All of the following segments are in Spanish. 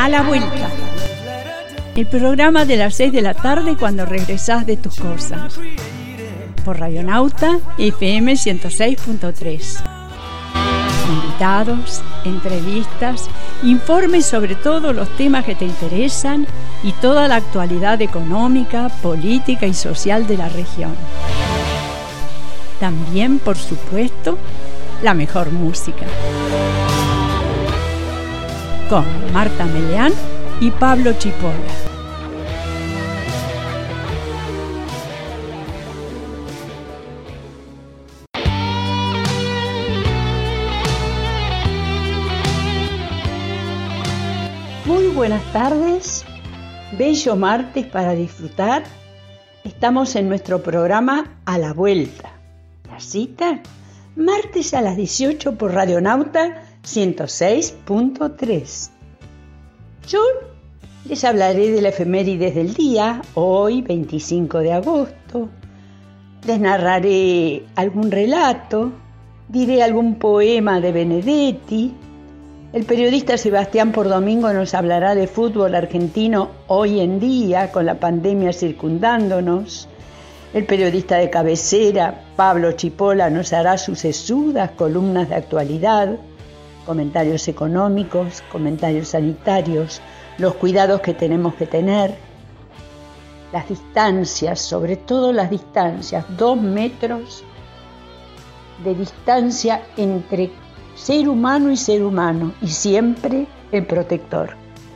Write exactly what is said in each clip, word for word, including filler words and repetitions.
A la vuelta. El programa de las seis de la tarde cuando regresás de tus cosas. Por Radionauta F M ciento seis punto tres. Invitados, entrevistas, informes sobre todos los temas que te interesan y toda la actualidad económica, política y social de la región. También, por supuesto, la mejor música. Con Marta Meleán y Pablo Chipola. Muy buenas tardes, bello martes para disfrutar. Estamos en nuestro programa A la Vuelta. La cita, martes a las dieciocho por Radionauta ciento seis punto tres. Yo les hablaré de la efemérides del día, hoy veinticinco de agosto. Les narraré algún relato, diré algún poema de Benedetti. El periodista Sebastián Pordomingo nos hablará de fútbol argentino hoy en día, con la pandemia circundándonos. El periodista de cabecera, Pablo Chipola, nos hará sus sesudas columnas de actualidad, comentarios económicos, comentarios sanitarios, los cuidados que tenemos que tener, las distancias, sobre todo las distancias, dos metros de distancia entre ser humano y ser humano, y siempre el protector.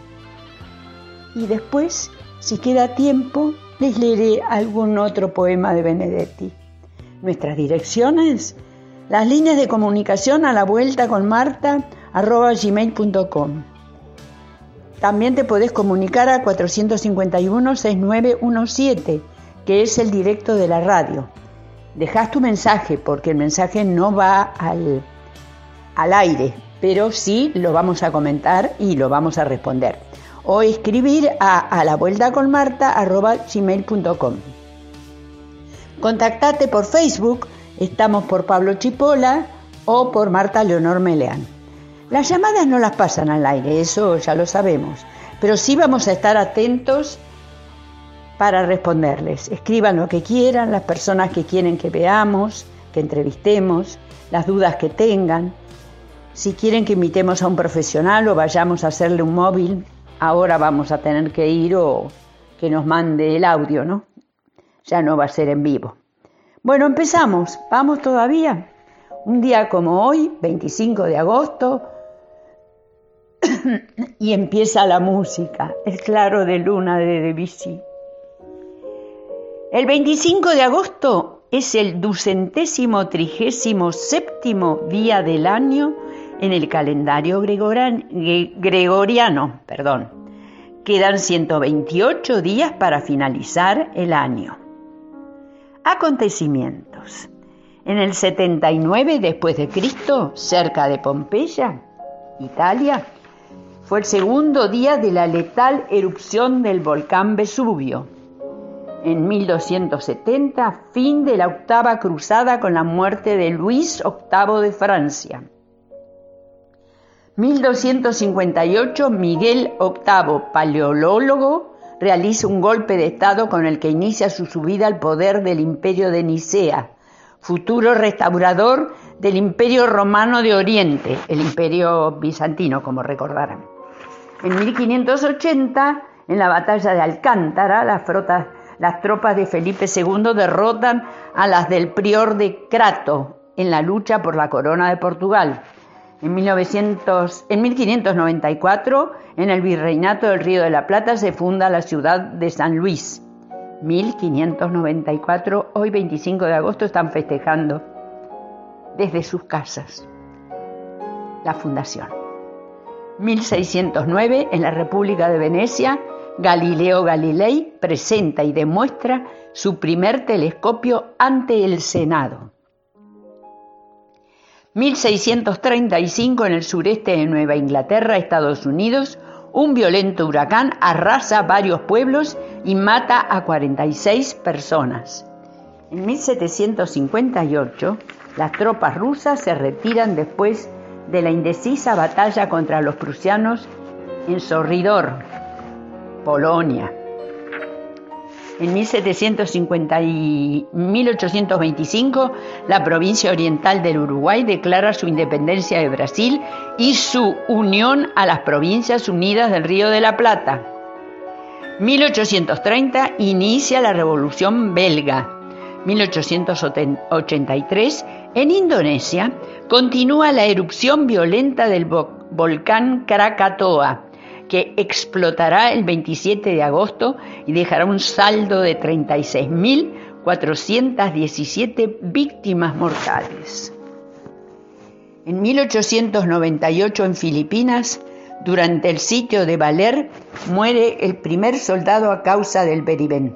Y después, si queda tiempo, les leeré algún otro poema de Benedetti. Nuestras direcciones, las líneas de comunicación a la vuelta con Marta, arroba gmail punto com. También te podés comunicar a cuatro cinco uno, seis nueve uno siete, que es el directo de la radio. Dejás tu mensaje, porque el mensaje no va al... al aire, pero sí lo vamos a comentar y lo vamos a responder. O escribir a, a la vuelta con Marta arroba gmail punto com. Contactate por Facebook, estamos por Pablo Chipola o por Marta Leonor Meleán. Las llamadas no las pasan al aire, eso ya lo sabemos, pero sí vamos a estar atentos para responderles. Escriban lo que quieran, las personas que quieren que veamos, que entrevistemos, las dudas que tengan. Si quieren que invitemos a un profesional o vayamos a hacerle un móvil, ahora vamos a tener que ir o que nos mande el audio, ¿no? Ya no va a ser en vivo. Bueno, empezamos. ¿Vamos todavía? Un día como hoy, veinticinco de agosto, y empieza la música, El claro de luna de Debussy. El veinticinco de agosto es el ducentésimo trigésimo séptimo día del año en el calendario gregorian, gregoriano. Perdón. Quedan ciento veintiocho días para finalizar el año. Acontecimientos. En el setenta y nueve después de Cristo, cerca de Pompeya, Italia, fue el segundo día de la letal erupción del volcán Vesubio. En mil doscientos setenta, fin de la octava cruzada con la muerte de Luis octavo de Francia. mil doscientos cincuenta y ocho, Miguel octavo, paleólogo, realiza un golpe de estado con el que inicia su subida al poder del Imperio de Nicea, futuro restaurador del Imperio Romano de Oriente, el Imperio Bizantino, como recordarán. En mil quinientos ochenta, en la batalla de Alcántara, las, frotas, las tropas de Felipe segundo derrotan a las del prior de Crato en la lucha por la corona de Portugal. En, mil novecientos, en mil quinientos noventa y cuatro, en el Virreinato del Río de la Plata, se funda la ciudad de San Luis. mil quinientos noventa y cuatro, hoy veinticinco de agosto, están festejando desde sus casas la fundación. mil seiscientos nueve, en la República de Venecia, Galileo Galilei presenta y demuestra su primer telescopio ante el Senado. mil seiscientos treinta y cinco, en el sureste de Nueva Inglaterra, Estados Unidos, un violento huracán arrasa varios pueblos y mata a cuarenta y seis personas. En mil setecientos cincuenta y ocho, las tropas rusas se retiran después de la indecisa batalla contra los prusianos en Sorridor, Polonia. En mil setecientos cincuenta y mil ochocientos veinticinco, la provincia oriental del Uruguay declara su independencia de Brasil y su unión a las Provincias Unidas del Río de la Plata. mil ochocientos treinta, inicia la Revolución Belga. mil ochocientos ochenta y tres, en Indonesia, continúa la erupción violenta del volcán Krakatoa, que explotará el veintisiete de agosto y dejará un saldo de treinta y seis mil cuatrocientas diecisiete víctimas mortales. En mil ochocientos noventa y ocho, en Filipinas, durante el sitio de Baler, muere el primer soldado a causa del beribén.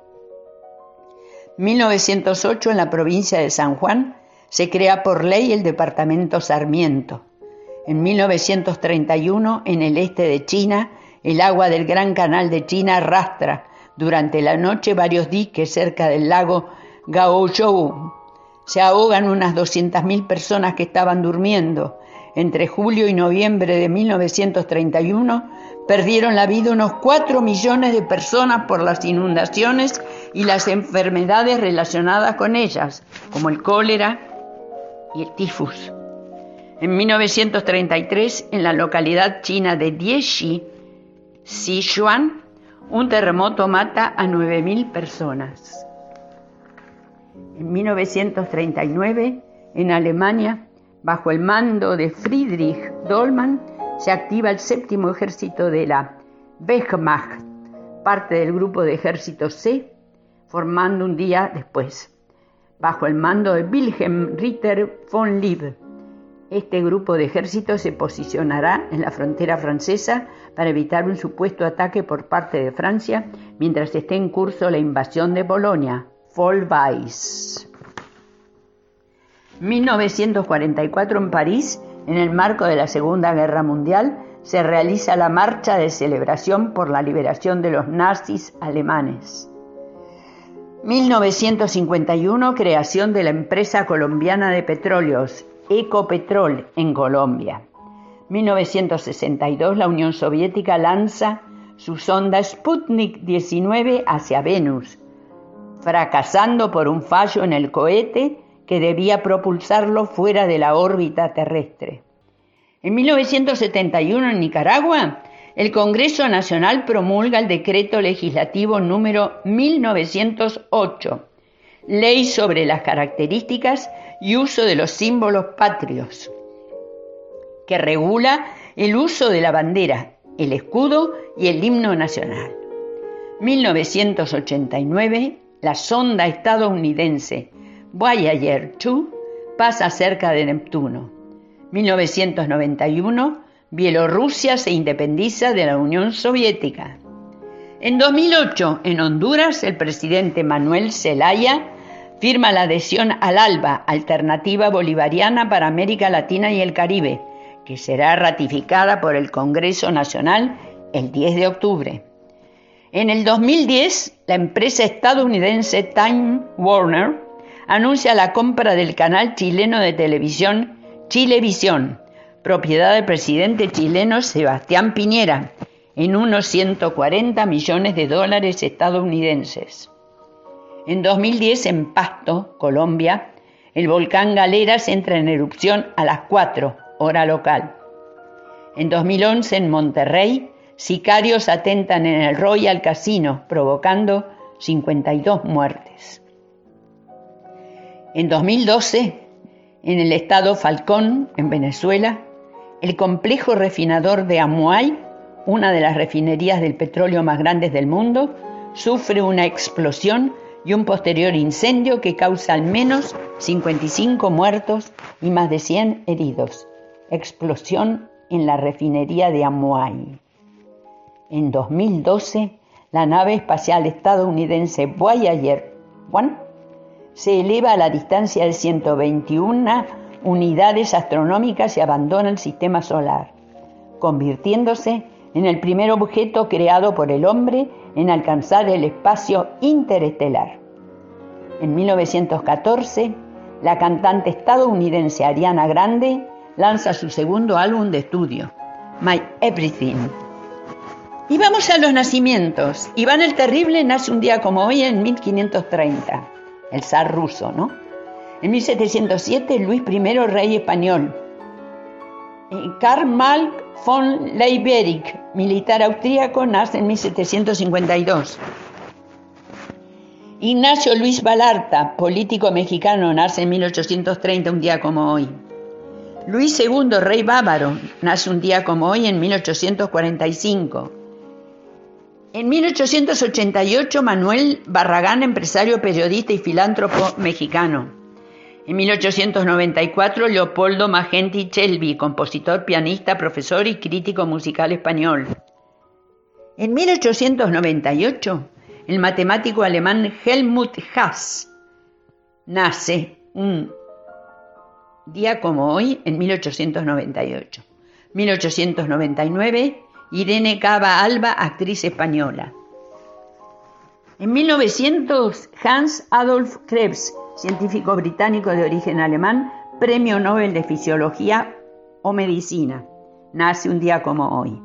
mil novecientos ocho, en la provincia de San Juan, se crea por ley el departamento Sarmiento. En mil novecientos treinta y uno, en el este de China, el agua del Gran Canal de China arrastra durante la noche varios diques cerca del lago Gaozhou. Se ahogan unas doscientas mil personas que estaban durmiendo. Entre julio y noviembre de mil novecientos treinta y uno, perdieron la vida unos cuatro millones de personas por las inundaciones y las enfermedades relacionadas con ellas, como el cólera y el tifus. En mil novecientos treinta y tres, en la localidad china de Diexi, Sichuan, un terremoto mata a nueve mil personas. En mil novecientos treinta y nueve, en Alemania, bajo el mando de Friedrich Dollmann, se activa el séptimo ejército de la Wehrmacht, parte del grupo de ejército C, formando un día después, bajo el mando de Wilhelm Ritter von Lieb. Este grupo de ejército se posicionará en la frontera francesa para evitar un supuesto ataque por parte de Francia mientras esté en curso la invasión de Polonia. Vollweis. mil novecientos cuarenta y cuatro, en París, en el marco de la Segunda Guerra Mundial, se realiza la marcha de celebración por la liberación de los nazis alemanes. mil novecientos cincuenta y uno, creación de la empresa colombiana de petróleos, Ecopetrol, en Colombia. mil novecientos sesenta y dos, la Unión Soviética lanza su sonda Sputnik diecinueve hacia Venus, fracasando por un fallo en el cohete que debía propulsarlo fuera de la órbita terrestre. En mil novecientos setenta y uno, en Nicaragua, el Congreso Nacional promulga el decreto legislativo número mil novecientos ocho, Ley sobre las características y uso de los símbolos patrios, que regula el uso de la bandera, el escudo y el himno nacional. mil novecientos ochenta y nueve, la sonda estadounidense Voyager dos pasa cerca de Neptuno. mil novecientos noventa y uno, Bielorrusia se independiza de la Unión Soviética. En dos mil ocho, en Honduras, el presidente Manuel Zelaya firma la adhesión al ALBA, Alternativa Bolivariana para América Latina y el Caribe, que será ratificada por el Congreso Nacional el diez de octubre. En el dos mil diez, la empresa estadounidense Time Warner anuncia la compra del canal chileno de televisión Chilevisión, propiedad del presidente chileno Sebastián Piñera, en unos ciento cuarenta millones de dólares estadounidenses. En dos mil diez, en Pasto, Colombia, el volcán Galeras entra en erupción a las cuatro, hora local. En dos mil once, en Monterrey, sicarios atentan en el Royal Casino, provocando cincuenta y dos muertes. En dos mil doce, en el estado Falcón, en Venezuela, el complejo refinador de Amuay, una de las refinerías del petróleo más grandes del mundo, sufre una explosión y un posterior incendio que causa al menos cincuenta y cinco muertos y más de cien heridos. Explosión en la refinería de Amuay. En dos mil doce, la nave espacial estadounidense Voyager uno se eleva a la distancia de ciento veintiuna unidades astronómicas y abandona el sistema solar, convirtiéndose en el primer objeto creado por el hombre en alcanzar el espacio interestelar. En mil novecientos catorce, la cantante estadounidense Ariana Grande lanza su segundo álbum de estudio, My Everything, Y vamos a los nacimientos. Iván el Terrible nace un día como hoy en mil quinientos treinta, el zar ruso, ¿no? En mil setecientos siete, Luis primero, rey español. Karl Marx von Leiberich, militar austríaco, nace en mil setecientos cincuenta y dos. Ignacio Luis Vallarta, político mexicano, nace en mil ochocientos treinta, un día como hoy. Luis segundo, rey bávaro, nace un día como hoy en mil ochocientos cuarenta y cinco. En mil ochocientos ochenta y ocho, Manuel Barragán, empresario, periodista y filántropo mexicano. En mil ochocientos noventa y cuatro, Leopoldo Magenti Chelvi, compositor, pianista, profesor y crítico musical español. En mil ochocientos noventa y ocho, el matemático alemán Helmut Haas nace un día como hoy en mil ochocientos noventa y ocho. mil ochocientos noventa y nueve, Irene Cava Alba, actriz española. En mil novecientos, Hans Adolf Krebs, científico británico de origen alemán, Premio Nobel de Fisiología o Medicina, nace un día como hoy.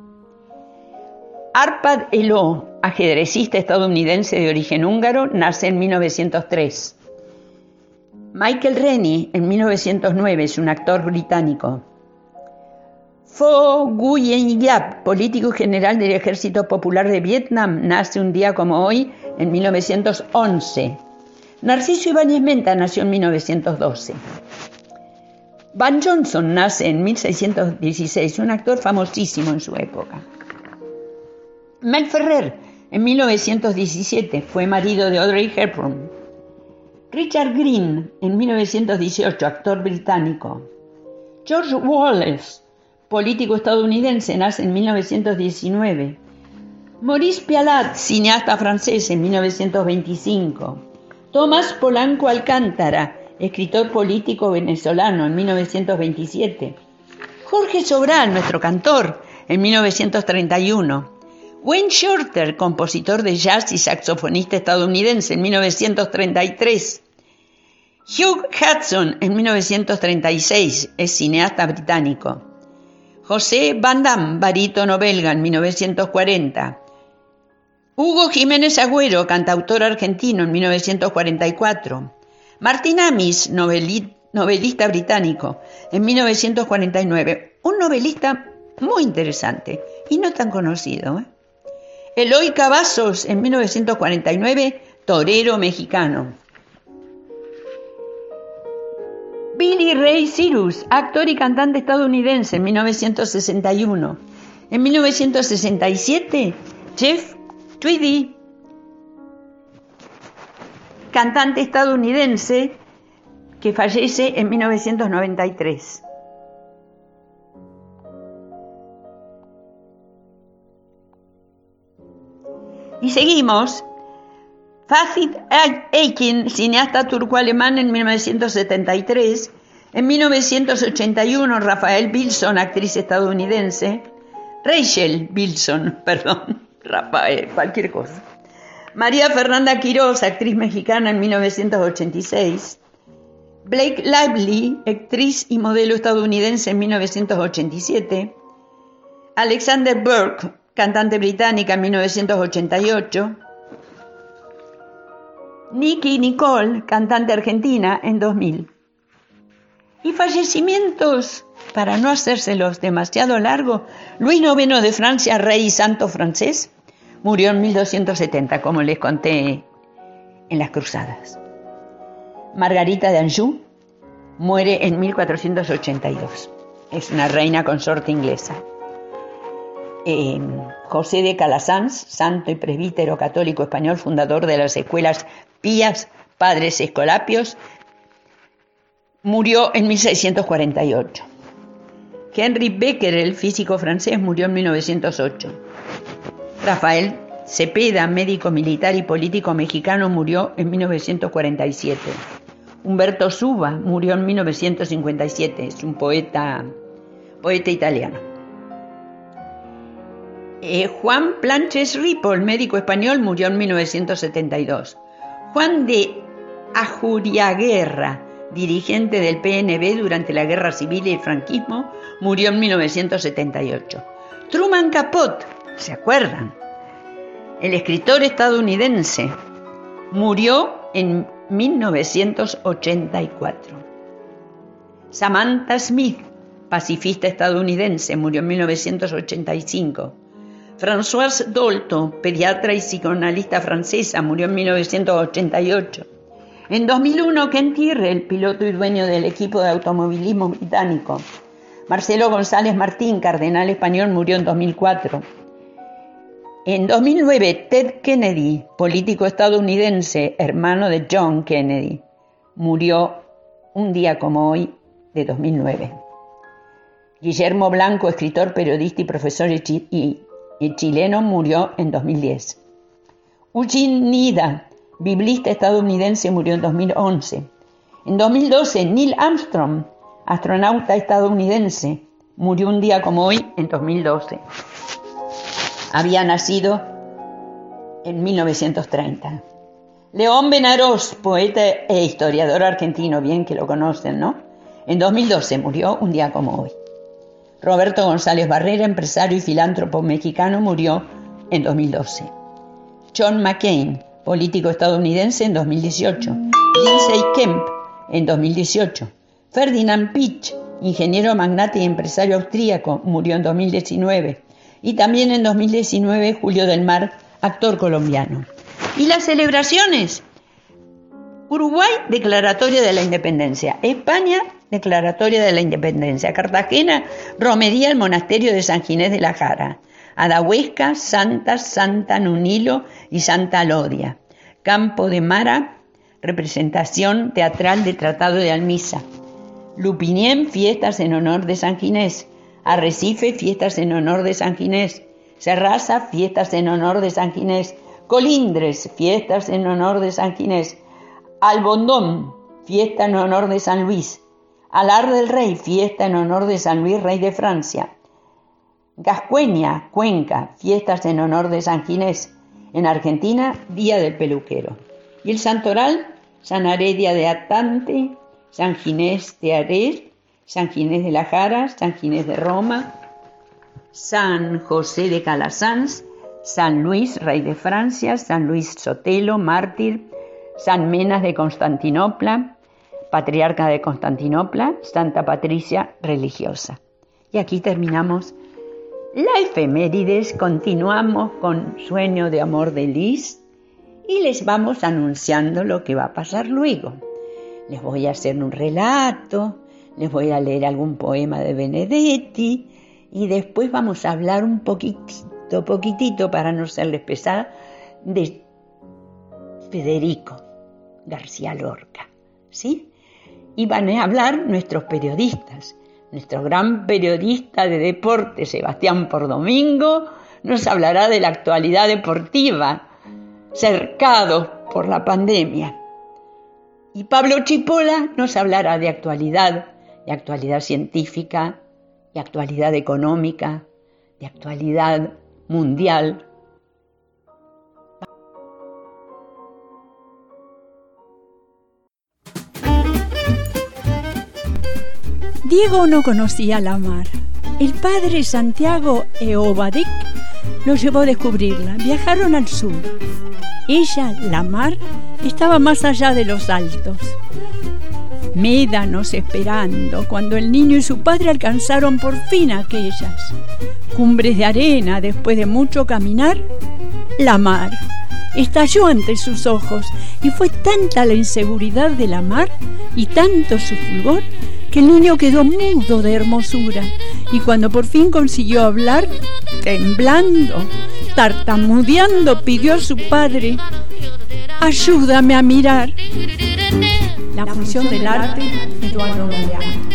Arpad Eló, ajedrecista estadounidense de origen húngaro, nace en mil novecientos tres. Michael Rennie, en mil novecientos nueve, es un actor británico. Pho Nguyen Giap, político general del Ejército Popular de Vietnam, nace un día como hoy en mil novecientos once. Narciso Ibáñez Menta nació en mil novecientos doce. Van Johnson nace en mil seiscientos dieciséis, un actor famosísimo en su época. Mel Ferrer, en mil novecientos diecisiete, fue marido de Audrey Hepburn. Richard Greene, en mil novecientos dieciocho, actor británico. George Wallace, político estadounidense, nace en mil novecientos diecinueve. Maurice Pialat, cineasta francés, en mil novecientos veinticinco. Tomás Polanco Alcántara, escritor político venezolano, en mil novecientos veintisiete. Jorge Sobral, nuestro cantor, en mil novecientos treinta y uno. Wayne Shorter, compositor de jazz y saxofonista estadounidense, en mil novecientos treinta y tres. Hugh Hudson, en mil novecientos treinta y seis, es cineasta británico. José Van Damme, barítono belga, en mil novecientos cuarenta. Hugo Jiménez Agüero, cantautor argentino, en mil novecientos cuarenta y cuatro. Martin Amis, novelista británico, en mil novecientos cuarenta y nueve. Un novelista muy interesante y no tan conocido, ¿eh? Eloy Cavazos, en mil novecientos cuarenta y nueve, torero mexicano. Billy Ray Cyrus, actor y cantante estadounidense, en mil novecientos sesenta y uno. En mil novecientos sesenta y siete, Jeff Tweedy, cantante estadounidense que fallece en mil novecientos noventa y tres. Y seguimos. Fatih Akin, cineasta turco-alemán, en mil novecientos setenta y tres. En mil novecientos ochenta y uno, Rafael Bilson, actriz estadounidense. Rachel Bilson, perdón, Rafael, cualquier cosa. María Fernanda Quirós, actriz mexicana, en mil novecientos ochenta y seis. Blake Lively, actriz y modelo estadounidense, en mil novecientos ochenta y siete. Alexander Burke, cantante británica, en mil novecientos ochenta y ocho. Nicky Nicole, cantante argentina, en dos mil. Y fallecimientos, para no hacérselos demasiado largos, Luis noveno de Francia, rey y santo francés, murió en mil doscientos setenta, como les conté en las cruzadas. Margarita de Anjou muere en mil cuatrocientos ochenta y dos. Es una reina consorte inglesa. Eh, José de Calasanz, santo y presbítero católico español, fundador de las escuelas Pías, Padres Escolapios, murió en mil seiscientos cuarenta y ocho. Henri Becquerel, físico francés, murió en mil novecientos ocho. Rafael Cepeda, médico militar y político mexicano, murió en mil novecientos cuarenta y siete. Humberto Suba murió en mil novecientos cincuenta y siete, es un poeta, poeta italiano. Eh, Juan Planches Ripoll, médico español, murió en mil novecientos setenta y dos. Juan de Ajuriaguerra, dirigente del P N V durante la Guerra Civil y el franquismo, murió en mil novecientos setenta y ocho. Truman Capote, ¿Se acuerdan? El escritor estadounidense murió en mil novecientos ochenta y cuatro. Samantha Smith, pacifista estadounidense, murió en mil novecientos ochenta y cinco. Françoise Dolto, pediatra y psicoanalista francesa, murió en mil novecientos ochenta y ocho. En dos mil uno, Ken Tyrrell, piloto y dueño del equipo de automovilismo británico. Marcelo González Martín, cardenal español, murió en dos mil cuatro. En dos mil nueve, Ted Kennedy, político estadounidense, hermano de John Kennedy, murió un día como hoy de dos mil nueve. Guillermo Blanco, escritor, periodista y profesor y, y, y chileno, murió en dos mil diez. Eugene Nida, biblista estadounidense, murió en dos mil once. En dos mil doce, Neil Armstrong, astronauta estadounidense, murió un día como hoy en dos mil doce. Había nacido en mil novecientos treinta. León Benarós, poeta e historiador argentino, bien que lo conocen, ¿no? En dos mil doce murió un día como hoy. Roberto González Barrera, empresario y filántropo mexicano, murió en dos mil doce. John McCain, político estadounidense, en dos mil dieciocho. Lindsey Kemp, en dos mil dieciocho. Ferdinand Piëch, ingeniero, magnate y empresario austríaco, murió en dos mil diecinueve. Y también en dos mil diecinueve, Julio del Mar, actor colombiano. ¿Y las celebraciones? Uruguay, declaratoria de la independencia. España, declaratoria de la independencia. Cartagena, romería al monasterio de San Ginés de la Jara. Adahuesca, Santa, Santa Nunilo y Santa Lodia. Campo de Mara, representación teatral del Tratado de Almisa. Lupinien, fiestas en honor de San Ginés. Arrecife, fiestas en honor de San Ginés. Serraza, fiestas en honor de San Ginés. Colindres, fiestas en honor de San Ginés. Albondón, fiesta en honor de San Luis. Alar del Rey, fiesta en honor de San Luis, rey de Francia. Gascueña, Cuenca, fiestas en honor de San Ginés. En Argentina, Día del Peluquero. Y el santoral, San Heredia de Atante, San Ginés de Ares, San Ginés de la Jara, San Ginés de Roma, San José de Calasanz, San Luis, rey de Francia, San Luis Sotelo, mártir, San Menas de Constantinopla, patriarca de Constantinopla, Santa Patricia, religiosa. Y aquí terminamos la efemérides, continuamos con Sueño de Amor de Lis y les vamos anunciando lo que va a pasar luego. Les voy a hacer un relato, les voy a leer algún poema de Benedetti y después vamos a hablar un poquitito, poquitito para no serles pesada, de Federico García Lorca, ¿sí? Y van a hablar nuestros periodistas. Nuestro gran periodista de deporte, Sebastián Pordomingo, nos hablará de la actualidad deportiva, cercados por la pandemia. Y Pablo Chipola nos hablará de actualidad, de actualidad científica, de actualidad económica, de actualidad mundial. Diego no conocía la mar. El padre Santiago Eobadik lo llevó a descubrirla. Viajaron al sur. Ella, la mar, estaba más allá de los altos. Médanos esperando cuando el niño y su padre alcanzaron por fin aquellas cumbres de arena. Después de mucho caminar, la mar estalló ante sus ojos y fue tanta la inseguridad de la mar y tanto su fulgor que el niño quedó mudo de hermosura y cuando por fin consiguió hablar, temblando, tartamudeando, pidió a su padre: ayúdame a mirar. La función del arte, Eduardo Galeano.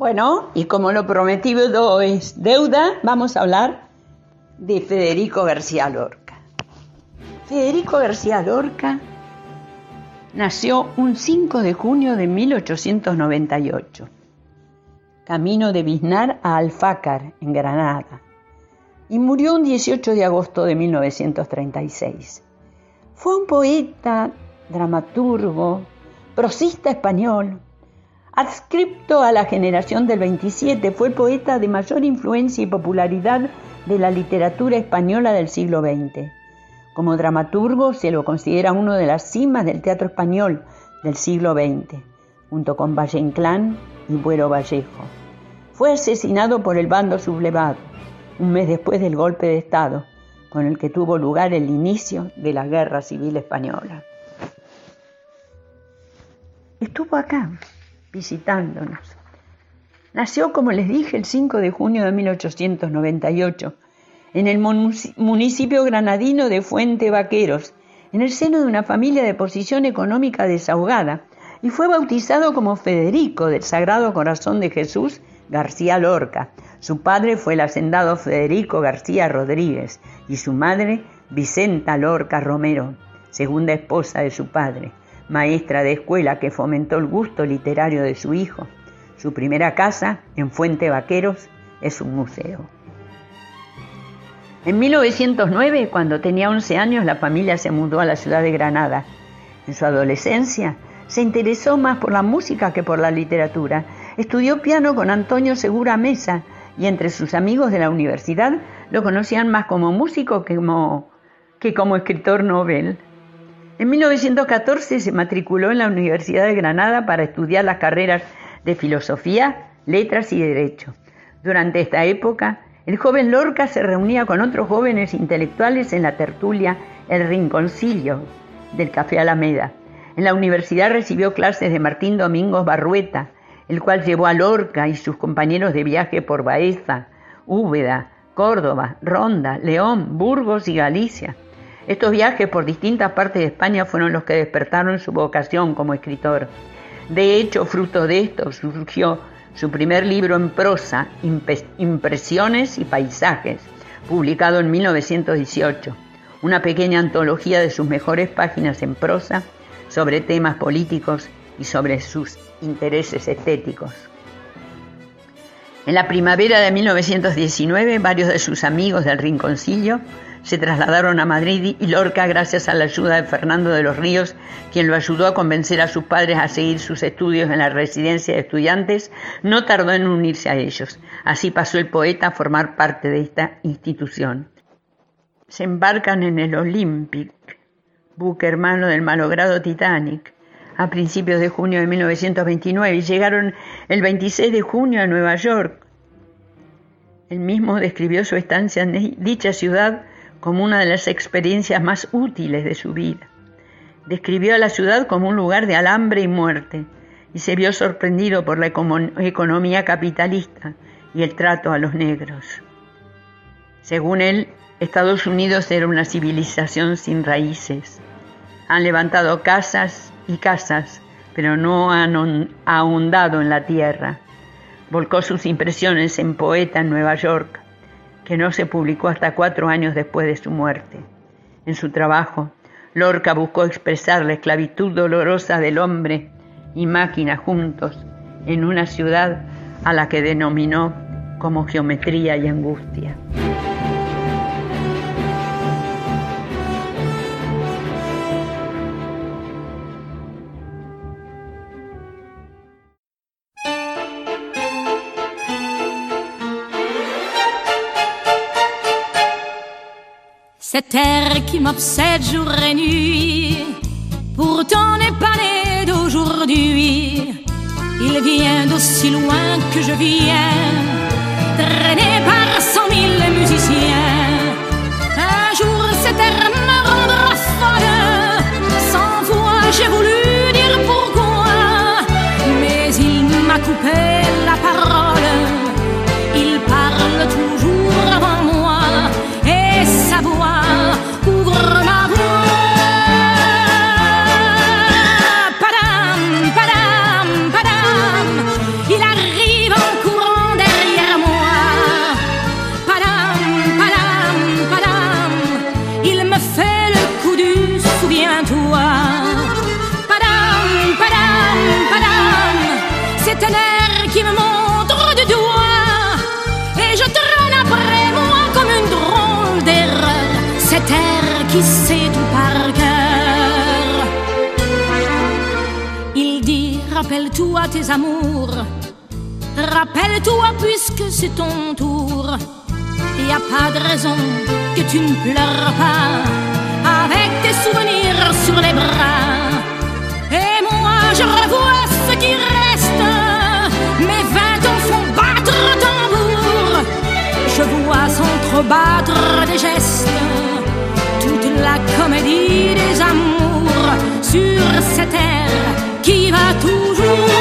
Bueno, y como lo prometido es deuda, vamos a hablar de Federico García Lorca. Federico García Lorca nació un cinco de junio de mil ochocientos noventa y ocho, camino de Biznar a Alfácar, en Granada, y murió un dieciocho de agosto de mil novecientos treinta y seis. Fue un poeta, dramaturgo, prosista español. Adscripto a la generación del veintisiete, fue el poeta de mayor influencia y popularidad de la literatura española del siglo veinte. Como dramaturgo se lo considera uno de las cimas del teatro español del siglo veinte, junto con Valle Inclán y Buero Vallejo. Fue asesinado por el bando sublevado, un mes después del golpe de Estado, con el que tuvo lugar el inicio de la Guerra Civil Española. Estuvo acá, visitándonos. Nació, como les dije, el cinco de junio de mil ochocientos noventa y ocho, en el municipio granadino de Fuente Vaqueros, en el seno de una familia de posición económica desahogada, y fue bautizado como Federico del Sagrado Corazón de Jesús García Lorca. Su padre fue el hacendado Federico García Rodríguez y su madre Vicenta Lorca Romero, segunda esposa de su padre, maestra de escuela que fomentó el gusto literario de su hijo. Su primera casa, en Fuente Vaqueros, es un museo. En mil novecientos nueve, cuando tenía once años, la familia se mudó a la ciudad de Granada. En su adolescencia, se interesó más por la música que por la literatura. Estudió piano con Antonio Segura Mesa y entre sus amigos de la universidad lo conocían más como músico que como, que como escritor novel. En mil novecientos catorce se matriculó en la Universidad de Granada para estudiar las carreras de Filosofía, Letras y Derecho. Durante esta época, el joven Lorca se reunía con otros jóvenes intelectuales en la tertulia El Rinconcillo del Café Alameda. En la universidad recibió clases de Martín Domingos Barrueta, el cual llevó a Lorca y sus compañeros de viaje por Baeza, Úbeda, Córdoba, Ronda, León, Burgos y Galicia. Estos viajes por distintas partes de España fueron los que despertaron su vocación como escritor. De hecho, fruto de esto surgió su primer libro en prosa, Impresiones y Paisajes, publicado en mil novecientos dieciocho, una pequeña antología de sus mejores páginas en prosa sobre temas políticos y sobre sus intereses estéticos. En la primavera de mil novecientos diecinueve, varios de sus amigos del Rinconcillo se trasladaron a Madrid y Lorca, gracias a la ayuda de Fernando de los Ríos, quien lo ayudó a convencer a sus padres a seguir sus estudios en la residencia de estudiantes, no tardó en unirse a ellos. Así pasó el poeta a formar parte de esta institución. Se embarcan en el Olympic, buque hermano del malogrado Titanic, a principios de junio de mil novecientos veintinueve y llegaron el veintiséis de junio a Nueva York. Él mismo describió su estancia en dicha ciudad como una de las experiencias más útiles de su vida. Describió a la ciudad como un lugar de alambre y muerte y se vio sorprendido por la economía capitalista y el trato a los negros. Según él, Estados Unidos era una civilización sin raíces. Han levantado casas y casas, pero no han ahondado en la tierra. Volcó sus impresiones en Poeta en Nueva York, que no se publicó hasta cuatro años después de su muerte. En su trabajo, Lorca buscó expresar la esclavitud dolorosa del hombre y máquina juntos en una ciudad a la que denominó como geometría y angustia. Cette terre qui m'obsède jour et nuit, pourtant n'est pas né d'aujourd'hui. Il vient d'aussi loin que je viens, traîné par cent mille musiciens. Un jour cette terre me rendra folle, cent fois j'ai voulu dire pourquoi, mais il m'a coupé la parole. Il parle toujours avant moi, et sa voix couvre ma voix. Padam, padam, padam, il arrive en courant. C'est un air qui me montre du doigt et je traîne après moi comme une drôle d'erreur. Cet air qui sait tout par cœur. Il dit rappelle-toi tes amours, rappelle-toi puisque c'est ton tour. Y a pas de raison que tu ne pleures pas avec tes souvenirs sur les bras. Et moi je revois ce qui reste, mes vingt ans font battre tambour. Je vois s'entrebattre des gestes toute la comédie des amours sur cette terre qui va toujours.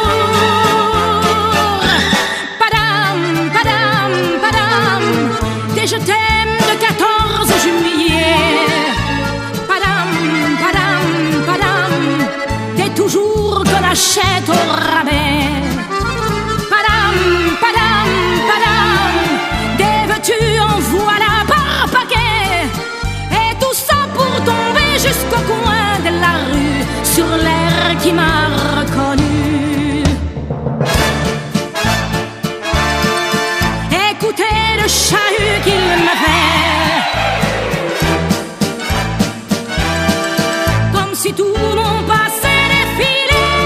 Padam, padam, padam, des je t'aime de quatorze juillet. Padam, padam, padam, des toujours qu'on achète au rabais. Padam, padam, padam, des veux-tu en voilà par paquet. Et tout ça pour tomber jusqu'au coin de la rue, sur l'air qui m'a reconnu. Écoutez le chahut qu'il me fait, comme si tout mon passé défilait.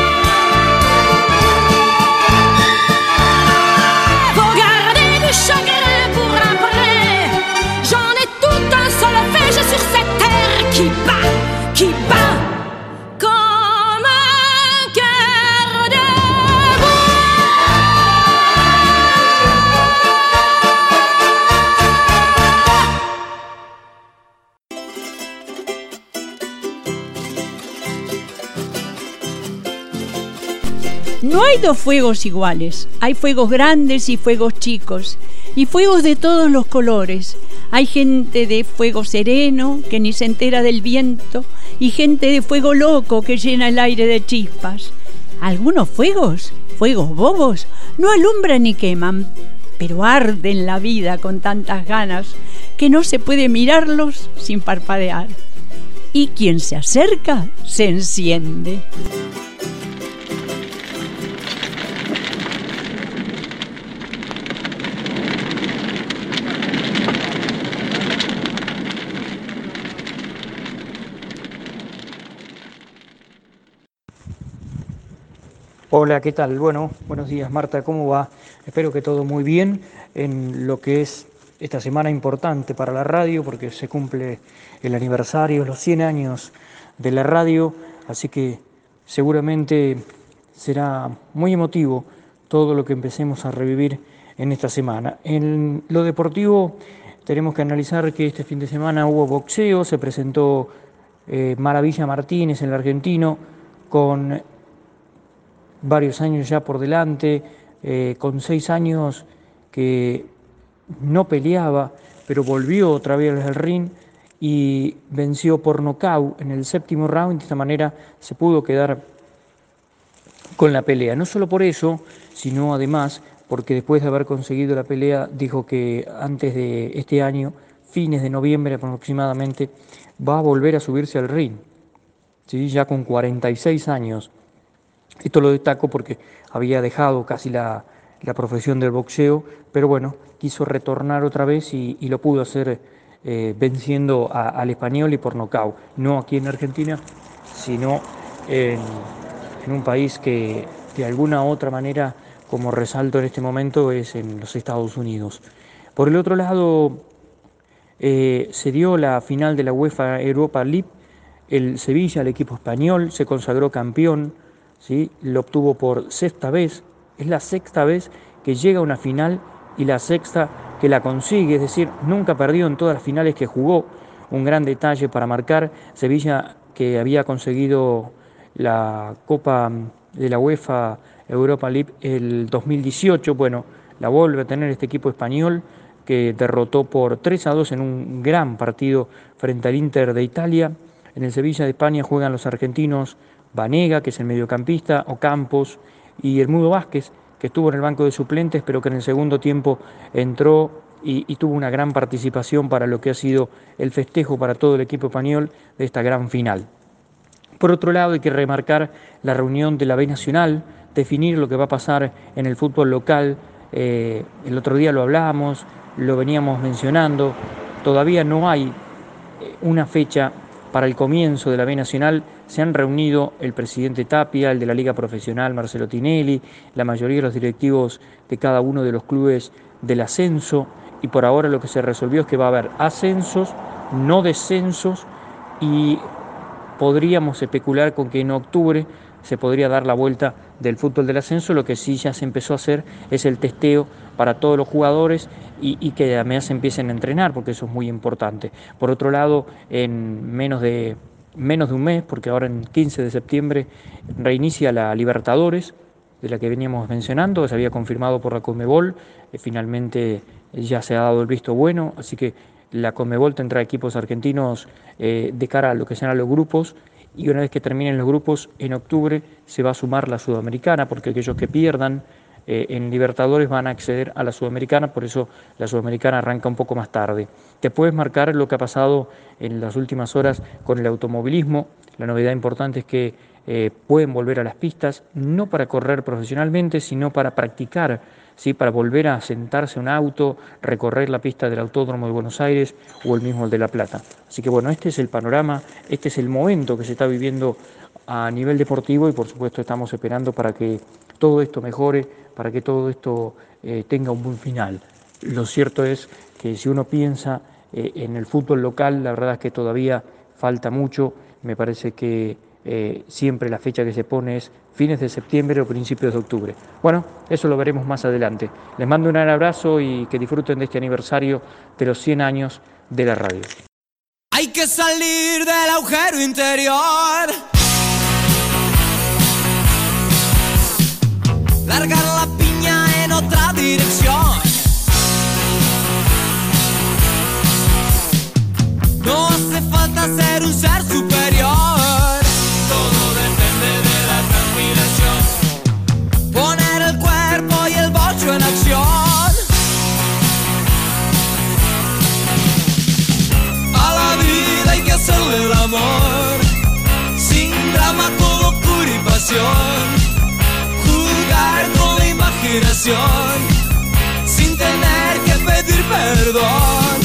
Faut garder du chagrin pour après, j'en ai tout un solfège sur cette terre qui bat, qui bat comme un cœur de No hay dos fuegos iguales, hay fuegos grandes y fuegos chicos, y fuegos de todos los colores. Hay gente de fuego sereno que ni se entera del viento, y gente de fuego loco que llena el aire de chispas. Algunos fuegos, fuegos bobos, no alumbran ni queman, pero arden la vida con tantas ganas que no se puede mirarlos sin parpadear. Y quien se acerca se enciende. Hola, ¿qué tal? Bueno, buenos días Marta, ¿cómo va? Espero que todo muy bien en lo que es esta semana importante para la radio, porque se cumple el aniversario, los cien años de la radio, así que seguramente será muy emotivo todo lo que empecemos a revivir en esta semana. En lo deportivo tenemos que analizar que este fin de semana hubo boxeo, se presentó eh, Maravilla Martínez, el argentino, con varios años ya por delante, eh, con seis años que no peleaba, pero volvió otra vez al ring y venció por nocaut en el séptimo round. De esta manera se pudo quedar con la pelea. No solo por eso, sino además porque después de haber conseguido la pelea dijo que antes de este año, fines de noviembre aproximadamente, va a volver a subirse al ring, ¿sí? Ya con cuarenta y seis años. Esto lo destaco porque había dejado casi la, la profesión del boxeo, pero bueno, quiso retornar otra vez y, y lo pudo hacer eh, venciendo a, al español y por nocaut. No aquí en Argentina, sino en, en un país que de alguna otra manera, como resalto en este momento, es en los Estados Unidos. Por el otro lado, eh, se dio la final de la UEFA Europa League. El Sevilla, el equipo español, se consagró campeón. ¿Sí? Lo obtuvo por sexta vez, es la sexta vez que llega a una final y la sexta que la consigue, es decir, nunca perdió en todas las finales que jugó. Un gran detalle para marcar. Sevilla, que había conseguido la Copa de la UEFA Europa League el dos mil dieciocho, bueno, la vuelve a tener este equipo español que derrotó por tres a dos en un gran partido frente al Inter de Italia. En el Sevilla de España juegan los argentinos Banega, que es el mediocampista, Ocampos, y el Mudo Vázquez, que estuvo en el banco de suplentes, pero que en el segundo tiempo entró y, y tuvo una gran participación para lo que ha sido el festejo para todo el equipo español de esta gran final. Por otro lado, hay que remarcar la reunión de la B Nacional, definir lo que va a pasar en el fútbol local. Eh, el otro día lo hablábamos, lo veníamos mencionando, todavía no hay una fecha para el comienzo de la B Nacional. Se han reunido el presidente Tapia, el de la Liga Profesional Marcelo Tinelli, la mayoría de los directivos de cada uno de los clubes del ascenso, y por ahora lo que se resolvió es que va a haber ascensos, no descensos, y podríamos especular con que en octubre se podría dar la vuelta del fútbol del ascenso. Lo que sí ya se empezó a hacer es el testeo para todos los jugadores y, y que además empiecen a entrenar, porque eso es muy importante. Por otro lado, en menos de, menos de un mes, porque ahora en quince de septiembre reinicia la Libertadores, de la que veníamos mencionando, se había confirmado por la Conmebol, eh, finalmente ya se ha dado el visto bueno, así que la Conmebol tendrá equipos argentinos eh, de cara a lo que serán los grupos, y una vez que terminen los grupos, en octubre se va a sumar la Sudamericana, porque aquellos que pierdan eh, en Libertadores van a acceder a la Sudamericana, por eso la Sudamericana arranca un poco más tarde. Te puedes marcar lo que ha pasado en las últimas horas con el automovilismo. La novedad importante es que eh, pueden volver a las pistas, no para correr profesionalmente, sino para practicar, ¿sí? Para volver a sentarse en un auto, recorrer la pista del Autódromo de Buenos Aires o el mismo el de La Plata. Así que bueno, este es el panorama, este es el momento que se está viviendo a nivel deportivo, y por supuesto estamos esperando para que todo esto mejore, para que todo esto eh, tenga un buen final. Lo cierto es que si uno piensa eh, en el fútbol local, la verdad es que todavía falta mucho. Me parece que eh, siempre la fecha que se pone es fines de septiembre o principios de octubre. Bueno, eso lo veremos más adelante. Les mando un gran abrazo y que disfruten de este aniversario de los cien años de la radio. Hay que salir del agujero interior, largar la piña en otra dirección. No hace falta ser un ser superior, todo depende de la transpiración. Poner el cuerpo y el bocho en acción. A la vida hay que hacerle el amor, sin drama, con locura y pasión. Jugar con la imaginación, sin tener que pedir perdón.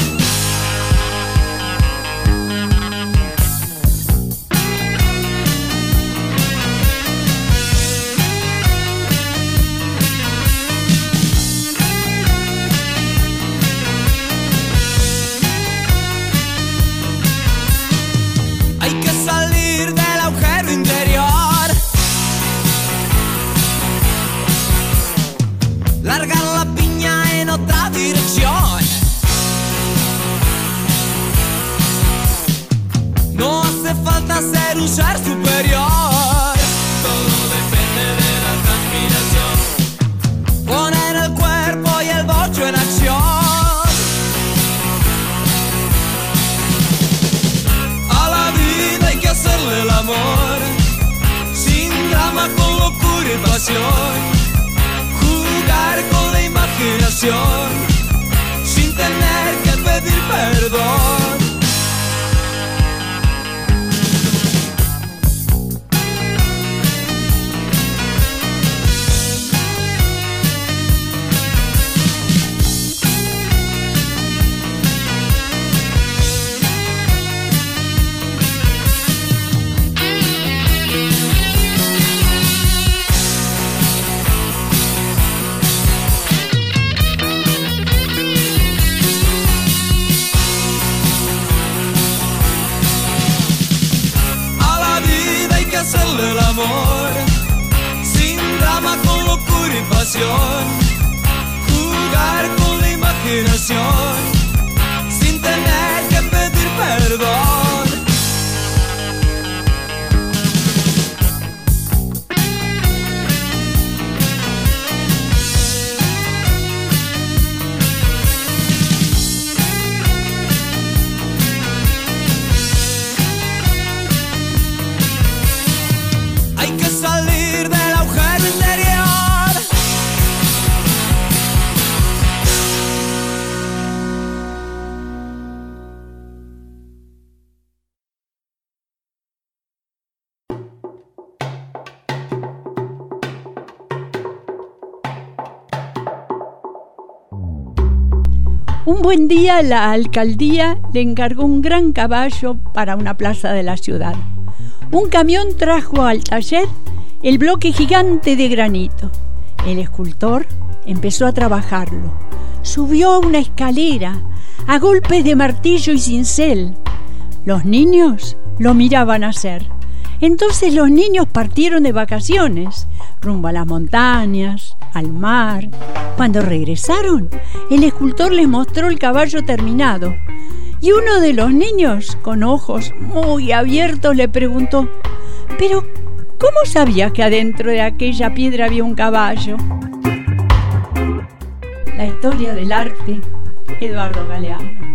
Largar la piña en otra dirección. No hace falta ser un ser superior, todo depende de la transpiración. Poner el cuerpo y el bocho en acción. A la vida hay que hacerle el amor, sin drama, con locura y pasión. Con la imaginación, sin tener que pedir perdón. Hacerle el amor, sin drama, con locura y pasión. Jugar con la imaginación, sin tener que pedir perdón. Salir del agujero interior. Un buen día la alcaldía le encargó un gran caballo para una plaza de la ciudad. Un camión trajo al taller el bloque gigante de granito. El escultor empezó a trabajarlo. Subió a una escalera a golpes de martillo y cincel. Los niños lo miraban hacer. Entonces los niños partieron de vacaciones, rumbo a las montañas, al mar. Cuando regresaron, el escultor les mostró el caballo terminado. Y uno de los niños, con ojos muy abiertos, le preguntó: «¿Pero cómo sabías que adentro de aquella piedra había un caballo?». La historia del arte, Eduardo Galeano.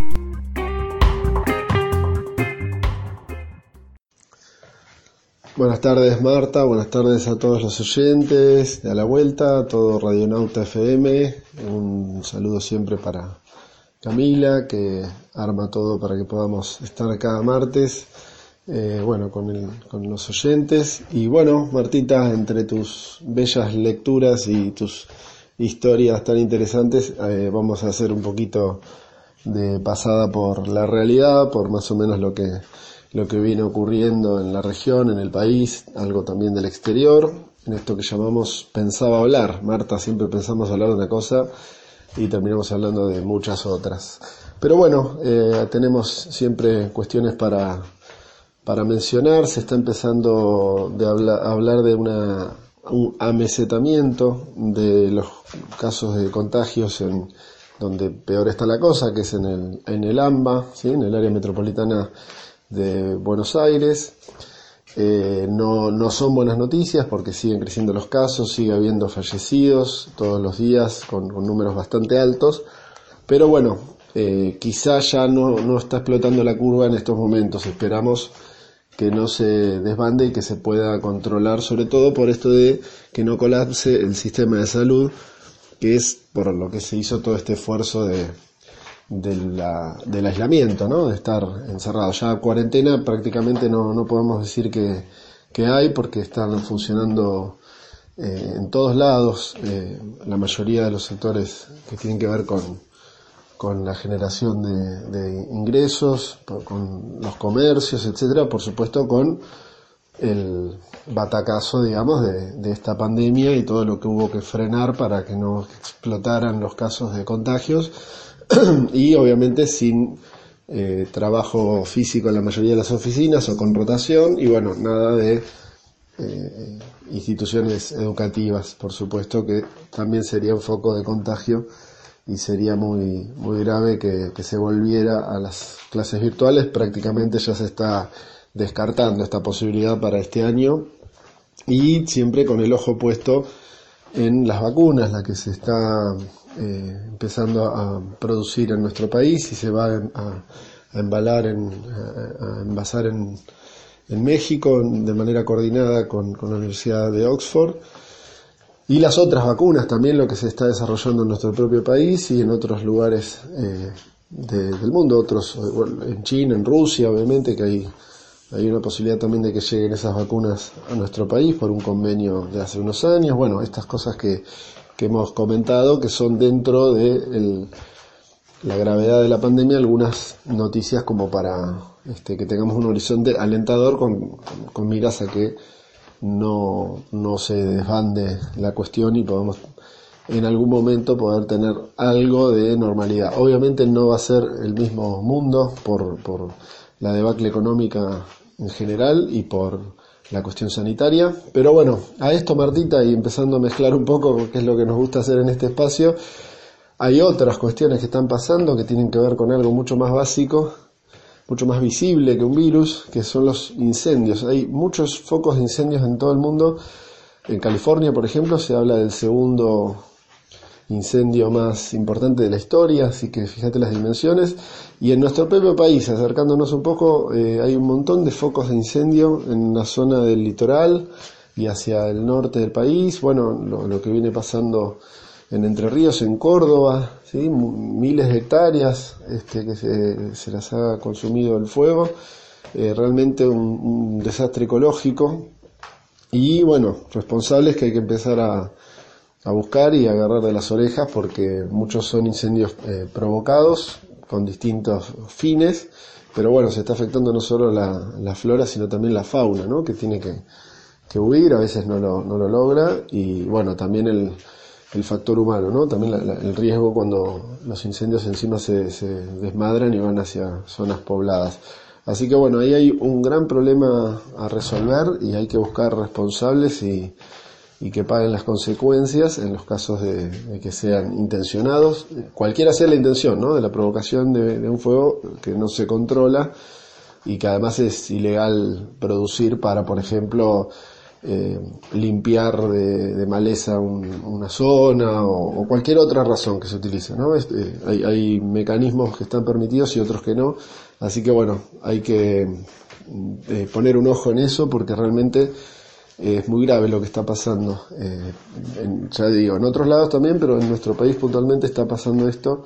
Buenas tardes, Marta, buenas tardes a todos los oyentes de A la Vuelta, a todo Radionauta F M. Un saludo siempre para Camila, que arma todo para que podamos estar cada martes, eh, bueno, con, el, con los oyentes. Y bueno, Martita, entre tus bellas lecturas y tus historias tan interesantes, eh, vamos a hacer un poquito de pasada por la realidad, por más o menos lo que... lo que viene ocurriendo en la región, en el país, algo también del exterior, en esto que llamamos Pensaba Hablar. Marta, siempre pensamos hablar de una cosa y terminamos hablando de muchas otras. Pero bueno, eh, tenemos siempre cuestiones para, para mencionar. Se está empezando de habla, a hablar de una, un amesetamiento de los casos de contagios en donde peor está la cosa, que es en el, en el AMBA, ¿sí? En el área metropolitana de Buenos Aires. Eh, no, no son buenas noticias porque siguen creciendo los casos, sigue habiendo fallecidos todos los días con, con números bastante altos, pero bueno, eh, quizá ya no, no está explotando la curva en estos momentos. Esperamos que no se desbande y que se pueda controlar, sobre todo por esto de que no colapse el sistema de salud, que es por lo que se hizo todo este esfuerzo de De la, del aislamiento, ¿no? De estar encerrado. Ya cuarentena prácticamente no, no podemos decir que, que hay, porque están funcionando eh, en todos lados eh, la mayoría de los sectores que tienen que ver con, con la generación de, de ingresos, por, con los comercios, etcétera, por supuesto con el batacazo, digamos, de, de esta pandemia y todo lo que hubo que frenar para que no explotaran los casos de contagios. Y obviamente sin eh, trabajo físico en la mayoría de las oficinas o con rotación, y bueno, nada de eh, instituciones educativas, por supuesto, que también sería un foco de contagio y sería muy muy grave que, que se volviera a las clases virtuales. Prácticamente ya se está descartando esta posibilidad para este año, y siempre con el ojo puesto en las vacunas, la que se está eh, empezando a producir en nuestro país y se va a, a embalar, en, a, a envasar en, en México de manera coordinada con, con la Universidad de Oxford, y las otras vacunas también, lo que se está desarrollando en nuestro propio país y en otros lugares eh, de, del mundo, otros bueno, en China, en Rusia, obviamente que hay Hay una posibilidad también de que lleguen esas vacunas a nuestro país por un convenio de hace unos años. Bueno, estas cosas que, que hemos comentado, que son dentro de el, la gravedad de la pandemia, algunas noticias como para este, que tengamos un horizonte alentador con, con, con miras a que no, no se desbande la cuestión y podamos en algún momento poder tener algo de normalidad. Obviamente no va a ser el mismo mundo por, por la debacle económica en general y por la cuestión sanitaria, pero bueno, a esto, Martita, y empezando a mezclar un poco, porque es lo que nos gusta hacer en este espacio, hay otras cuestiones que están pasando que tienen que ver con algo mucho más básico, mucho más visible que un virus, que son los incendios. Hay muchos focos de incendios en todo el mundo. En California, por ejemplo, se habla del segundo incendio más importante de la historia, así que fíjate las dimensiones. Y en nuestro propio país, acercándonos un poco, eh, hay un montón de focos de incendio en la zona del litoral y hacia el norte del país. Bueno, lo, lo que viene pasando en Entre Ríos, en Córdoba, ¿sí? Miles de hectáreas este, que se, se las ha consumido el fuego. Eh, realmente un, un desastre ecológico. Y bueno, responsables que hay que empezar a a buscar y agarrar de las orejas, porque muchos son incendios eh, provocados con distintos fines, pero bueno, se está afectando no solo la, la flora, sino también la fauna, ¿no? Que tiene que, que huir, a veces no lo, no lo logra, y bueno, también el, el factor humano, ¿no? También la, la, el riesgo cuando los incendios encima se, se desmadran y van hacia zonas pobladas. Así que bueno, ahí hay un gran problema a resolver y hay que buscar responsables y y que paguen las consecuencias en los casos de, de que sean intencionados, cualquiera sea la intención, ¿no? De la provocación de, de un fuego que no se controla y que además es ilegal producir para, por ejemplo, eh, limpiar de, de maleza un, una zona o, o cualquier otra razón que se utilice, ¿no? Este, hay, hay mecanismos que están permitidos y otros que no, así que bueno, hay que eh, poner un ojo en eso, porque realmente es muy grave lo que está pasando, eh, en, ya digo, en otros lados también, pero en nuestro país puntualmente está pasando esto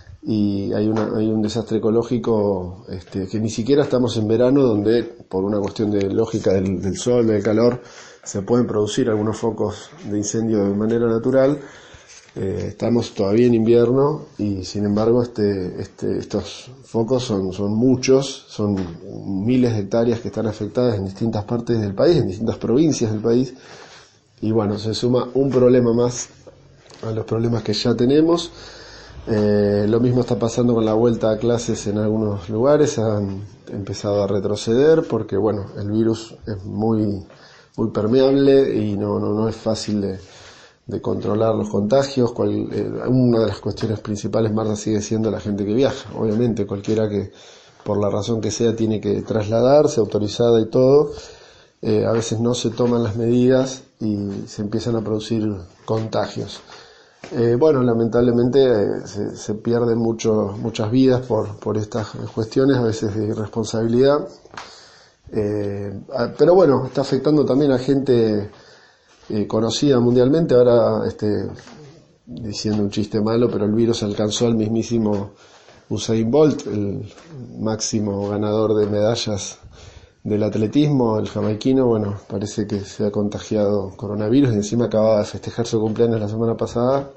y hay una hay un desastre ecológico este, que ni siquiera estamos en verano, donde por una cuestión de lógica del, del sol, del calor, se pueden producir algunos focos de incendio de manera natural. Eh, estamos todavía en invierno y sin embargo este, este, estos focos son, son muchos, son miles de hectáreas que están afectadas en distintas partes del país, en distintas provincias del país, y bueno, se suma un problema más a los problemas que ya tenemos. Eh, lo mismo está pasando con la vuelta a clases en algunos lugares, han empezado a retroceder porque bueno, el virus es muy, muy permeable y no, no, no es fácil de de controlar los contagios. Cual, eh, una de las cuestiones principales, Marta, sigue siendo la gente que viaja. Obviamente, cualquiera que, por la razón que sea, tiene que trasladarse, autorizada y todo, eh, a veces no se toman las medidas y se empiezan a producir contagios. Eh, bueno, lamentablemente eh, se, se pierden mucho, muchas vidas por, por estas cuestiones, a veces de irresponsabilidad. Eh, pero bueno, está afectando también a gente Eh, conocida mundialmente. Ahora, este, diciendo un chiste malo, pero el virus alcanzó al mismísimo Usain Bolt, el máximo ganador de medallas del atletismo, el jamaiquino. Bueno, parece que se ha contagiado coronavirus y encima acababa de festejar su cumpleaños la semana pasada.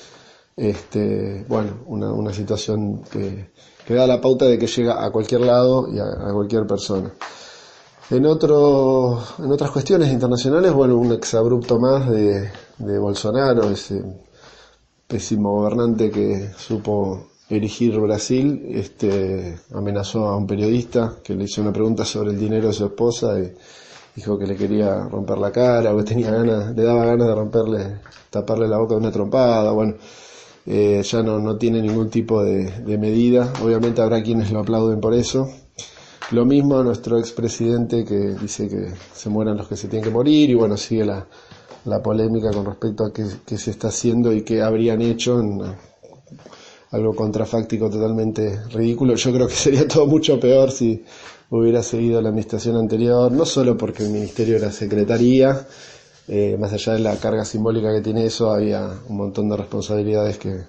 Este, bueno, una, una situación que, que da la pauta de que llega a cualquier lado y a, a cualquier persona. En otro, en otras cuestiones internacionales, bueno, un exabrupto más de, de Bolsonaro, ese pésimo gobernante que supo erigir Brasil, este, amenazó a un periodista que le hizo una pregunta sobre el dinero de su esposa y dijo que le quería romper la cara, o que tenía ganas, le daba ganas de romperle, taparle la boca de una trompada. Bueno, eh, ya no, no tiene ningún tipo de, de medida. Obviamente habrá quienes lo aplauden por eso. Lo mismo a nuestro expresidente, que dice que se mueran los que se tienen que morir, y bueno, sigue la, la polémica con respecto a qué, qué se está haciendo y qué habrían hecho, en algo contrafáctico totalmente ridículo. Yo creo que sería todo mucho peor si hubiera seguido la administración anterior, no solo porque el ministerio era secretaría, eh, más allá de la carga simbólica que tiene eso, había un montón de responsabilidades que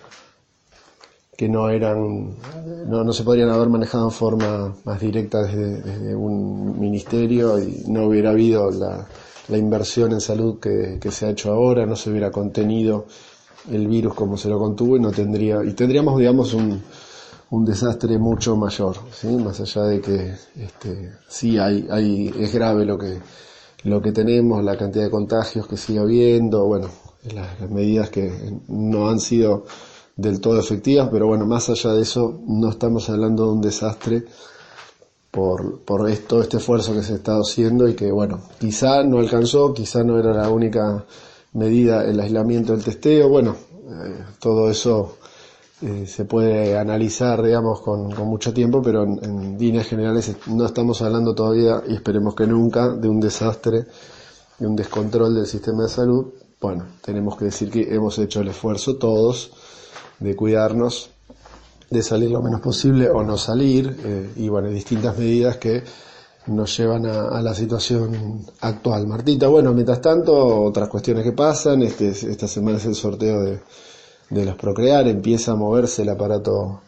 que no eran, no, no se podrían haber manejado en forma más directa desde, desde un ministerio, y no hubiera habido la, la inversión en salud que, que se ha hecho ahora, no se hubiera contenido el virus como se lo contuvo, y no tendría, y tendríamos, digamos, un, un desastre mucho mayor, ¿sí? Más allá de que este, sí hay, hay, es grave lo que, lo que tenemos, la cantidad de contagios que sigue habiendo, bueno, las, las medidas que no han sido del todo efectivas, pero bueno, más allá de eso, no estamos hablando de un desastre por, por esto, este esfuerzo que se ha estado haciendo, y que bueno, quizá no alcanzó, quizá no era la única medida el aislamiento del testeo. Bueno, eh, todo eso eh, se puede analizar, digamos, con, con mucho tiempo, pero en, en líneas generales no estamos hablando todavía, y esperemos que nunca, de un desastre, de un descontrol del sistema de salud. Bueno, tenemos que decir que hemos hecho el esfuerzo todos de cuidarnos, de salir lo menos posible o no salir, eh, y bueno, distintas medidas que nos llevan a, a la situación actual. Martita, bueno, mientras tanto, otras cuestiones que pasan, este, esta semana es el sorteo de, de los Procrear, empieza a moverse el aparato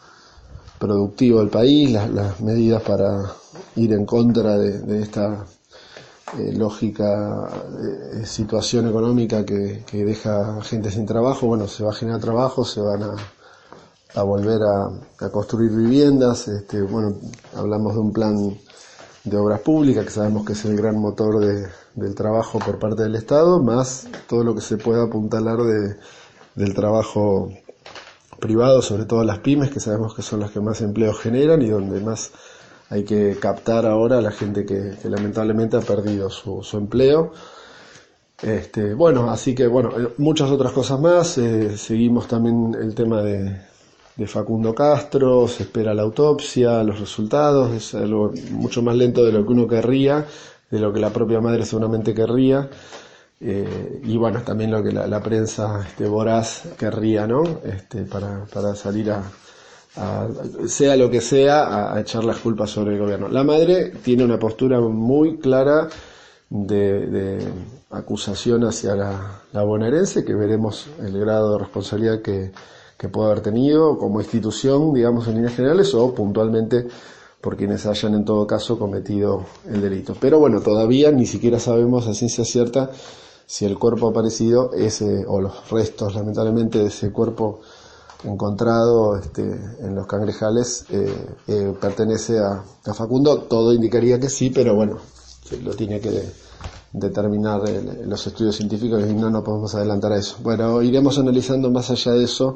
productivo del país, las, las medidas para ir en contra de, de esta eh, lógica eh, situación económica que, que deja gente sin trabajo, bueno, se va a generar trabajo, se van a, a volver a, a construir viviendas. Este, bueno, hablamos de un plan de obras públicas que sabemos que es el gran motor de, del trabajo por parte del Estado, más todo lo que se pueda apuntalar de, del trabajo privado, sobre todo las pymes, que sabemos que son las que más empleo generan y donde más hay que captar ahora a la gente que, que lamentablemente ha perdido su, su empleo. Este, bueno, así que bueno, muchas otras cosas más. Eh, seguimos también el tema de, de Facundo Castro, se espera la autopsia, los resultados, es algo mucho más lento de lo que uno querría, de lo que la propia madre seguramente querría. Eh, y bueno, también lo que la, la prensa este, voraz querría, ¿no? Este, para, para salir a, a, sea lo que sea, a, a echar las culpas sobre el gobierno. La madre tiene una postura muy clara de, de acusación hacia la, la bonaerense, que veremos el grado de responsabilidad que, que puede haber tenido como institución, digamos, en líneas generales, o puntualmente por quienes hayan en todo caso cometido el delito. Pero bueno, todavía ni siquiera sabemos a ciencia cierta si el cuerpo aparecido, ese, o los restos lamentablemente de ese cuerpo encontrado este, en los cangrejales, eh, eh, pertenece a, a Facundo. Todo indicaría que sí, pero bueno, lo tiene que de, determinar el, los estudios científicos y no nos podemos adelantar a eso. Bueno, iremos analizando más allá de eso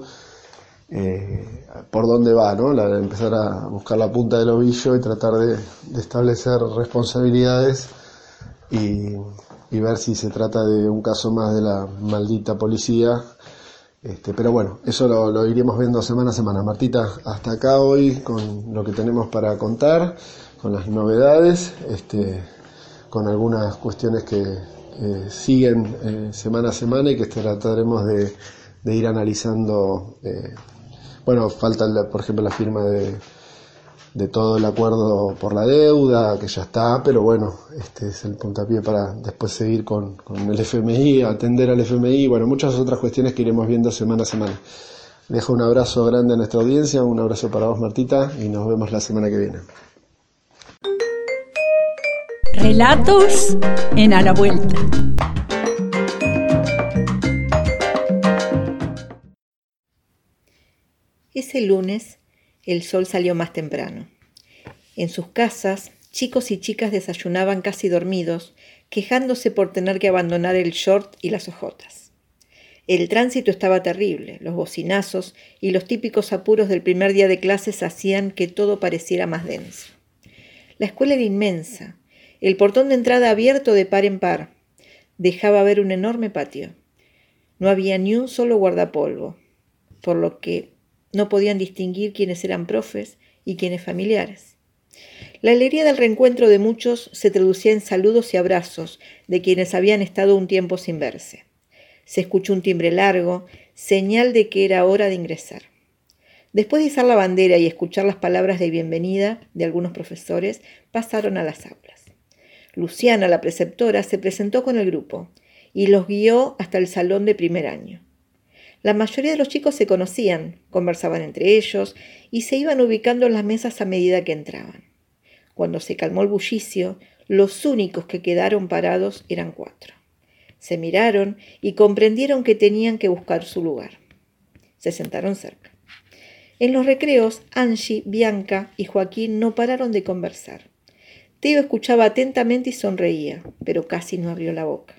eh, por dónde va, ¿no? La, empezar a buscar la punta del ovillo y tratar de, de establecer responsabilidades y y ver si se trata de un caso más de la maldita policía. Este, pero bueno, eso lo, lo iremos viendo semana a semana. Martita, hasta acá hoy con lo que tenemos para contar, con las novedades, este, con algunas cuestiones que eh, siguen eh, semana a semana y que trataremos de, de ir analizando. Eh, bueno, falta, la, por ejemplo, la firma de de todo el acuerdo por la deuda, que ya está, pero bueno, este es el puntapié para después seguir con, con el F M I, atender al F M I, bueno, muchas otras cuestiones que iremos viendo semana a semana. Dejo un abrazo grande a nuestra audiencia, un abrazo para vos, Martita, y nos vemos la semana que viene. Relatos en A la Vuelta. Ese lunes el sol salió más temprano. En sus casas, chicos y chicas desayunaban casi dormidos, quejándose por tener que abandonar el short y las hojotas. El tránsito estaba terrible, los bocinazos y los típicos apuros del primer día de clases hacían que todo pareciera más denso. La escuela era inmensa, el portón de entrada abierto de par en par, dejaba ver un enorme patio. No había ni un solo guardapolvo, por lo que no podían distinguir quiénes eran profes y quiénes familiares. La alegría del reencuentro de muchos se traducía en saludos y abrazos de quienes habían estado un tiempo sin verse. Se escuchó un timbre largo, señal de que era hora de ingresar. Después de izar la bandera y escuchar las palabras de bienvenida de algunos profesores, pasaron a las aulas. Luciana, la preceptora, se presentó con el grupo y los guió hasta el salón de primer año. La mayoría de los chicos se conocían, conversaban entre ellos y se iban ubicando en las mesas a medida que entraban. Cuando se calmó el bullicio, los únicos que quedaron parados eran cuatro. Se miraron y comprendieron que tenían que buscar su lugar. Se sentaron cerca. En los recreos, Angie, Bianca y Joaquín no pararon de conversar. Teo escuchaba atentamente y sonreía, pero casi no abrió la boca.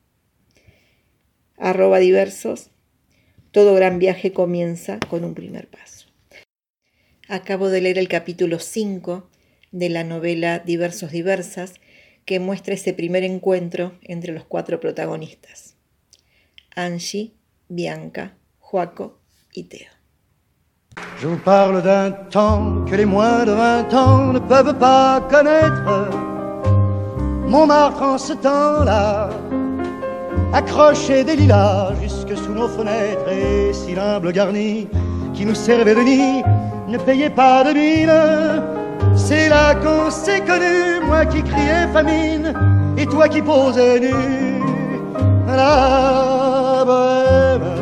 Arroba diversos. Todo gran viaje comienza con un primer paso. Acabo de leer el capítulo cinco de la novela Diversos Diversas, que muestra ese primer encuentro entre los cuatro protagonistas: Angie, Bianca, Joaco y Teo. Je vous parle d'un temps que les moins de vingt ans ne peuvent pas connaître. Montmartre en ce temps-là accrochait des lilas jusque sous nos fenêtres, et si l'humble garni qui nous servait de nid ne payait pas de mine, c'est là qu'on s'est connus, moi qui criais famine et toi qui posais nu. La bohème,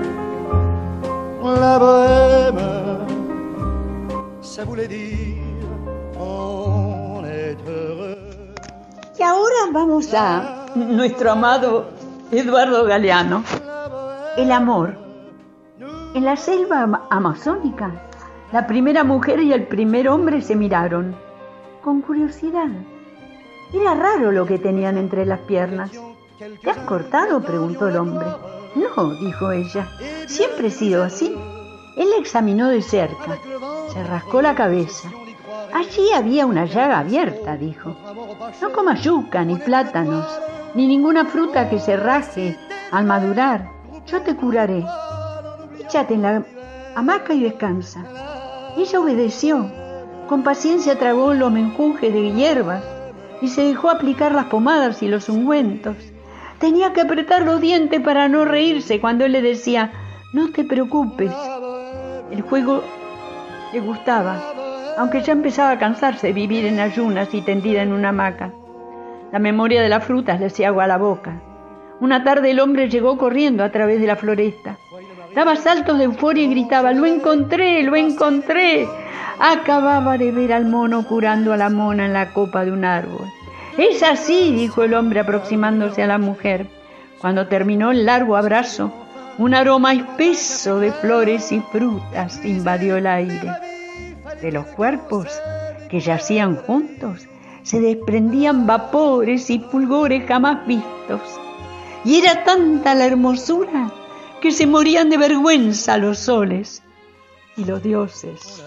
la bohème, ça voulait dire on est heureux. Y ahora vamos Escuchemos a nuestro amado Eduardo Galeano. El amor. En la selva am- amazónica, la primera mujer y el primer hombre se miraron con curiosidad. Era raro lo que tenían entre las piernas. ¿Te has cortado?, preguntó el hombre. No, dijo ella, siempre he sido así. Él la examinó de cerca, se rascó la cabeza. Allí había una llaga abierta, dijo. No comas yuca, ni plátanos, ni ninguna fruta que se raje al madurar. Yo te curaré. Échate en la hamaca y descansa. Ella obedeció. Con paciencia tragó los menjunjes de hierbas y se dejó aplicar las pomadas y los ungüentos. Tenía que apretar los dientes para no reírse cuando él le decía: no te preocupes. El juego le gustaba, aunque ya empezaba a cansarse de vivir en ayunas y tendida en una hamaca. La memoria de las frutas le hacía agua a la boca. Una tarde el hombre llegó corriendo a través de la floresta. Daba saltos de euforia y gritaba: ¡lo encontré! ¡Lo encontré! Acababa de ver al mono curando a la mona en la copa de un árbol. Es así, dijo el hombre aproximándose a la mujer. Cuando terminó el largo abrazo, un aroma espeso de flores y frutas invadió el aire. De los cuerpos que yacían juntos se desprendían vapores y fulgores jamás vistos. Y era tanta la hermosura que se morían de vergüenza los soles y los dioses.